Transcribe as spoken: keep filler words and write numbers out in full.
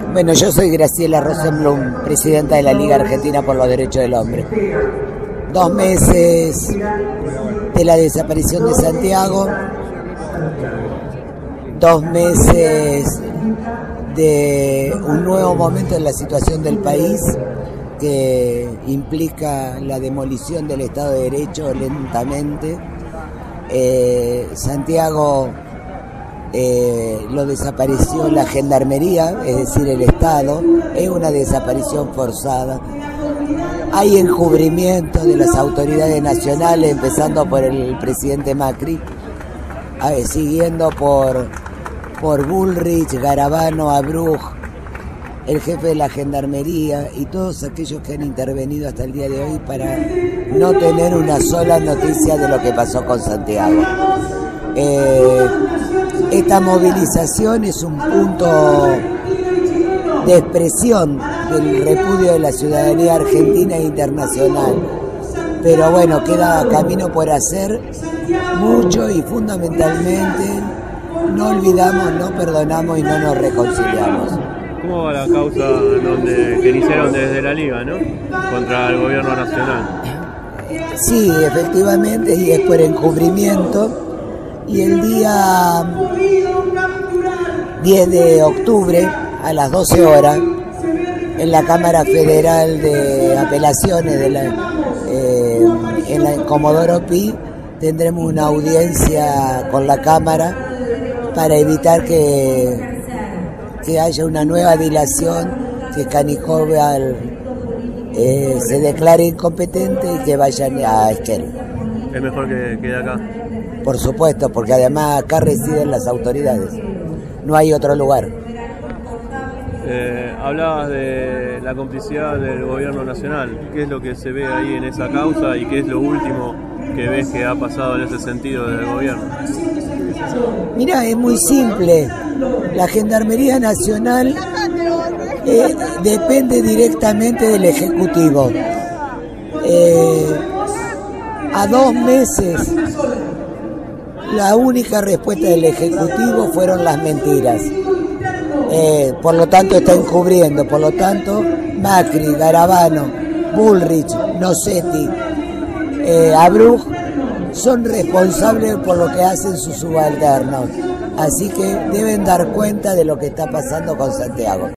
Bueno, yo soy Graciela Rosenblum, presidenta de la Liga Argentina por los Derechos del Hombre. Dos meses de la desaparición de Santiago, dos meses de un nuevo momento en la situación del país que implica la demolición del Estado de Derecho lentamente. Eh, Santiago eh, lo desapareció la Gendarmería, es decir, el Estado. Es una desaparición forzada. Hay encubrimiento de las autoridades nacionales, empezando por el presidente Macri, eh, siguiendo por, por Bullrich, Garabano, Abruj, el jefe de la Gendarmería y todos aquellos que han intervenido hasta el día de hoy para no tener una sola noticia de lo que pasó con Santiago. Eh, esta movilización es un punto de expresión del repudio de la ciudadanía argentina e internacional. Pero bueno, queda camino por hacer, mucho, y fundamentalmente no olvidamos, no perdonamos y no nos reconciliamos. ¿Cómo va la causa donde, que iniciaron desde la Liga, ¿no?, contra el gobierno nacional? Sí, efectivamente, y es por encubrimiento. Y el día diez de octubre, a las doce horas, en la Cámara Federal de Apelaciones de la, eh, en la en Comodoro Pi, tendremos una audiencia con la Cámara para evitar que que haya una nueva dilación, que Canijoval eh, se declare incompetente y que vayan a Esquel. ¿Es mejor que quede acá? Por supuesto, porque además acá residen las autoridades. No hay otro lugar. Eh, hablabas de la complicidad del gobierno nacional. ¿Qué es lo que se ve ahí en esa causa y qué es lo último que ves que ha pasado en ese sentido desde el gobierno? Mirá, es muy simple. La Gendarmería Nacional eh, depende directamente del Ejecutivo. Eh, a dos meses, la única respuesta del Ejecutivo fueron las mentiras. Eh, por lo tanto está encubriendo, por lo tanto Macri, Garabano, Bullrich, Nocetti, eh, Abruj son responsables por lo que hacen sus subalternos, así que deben dar cuenta de lo que está pasando con Santiago.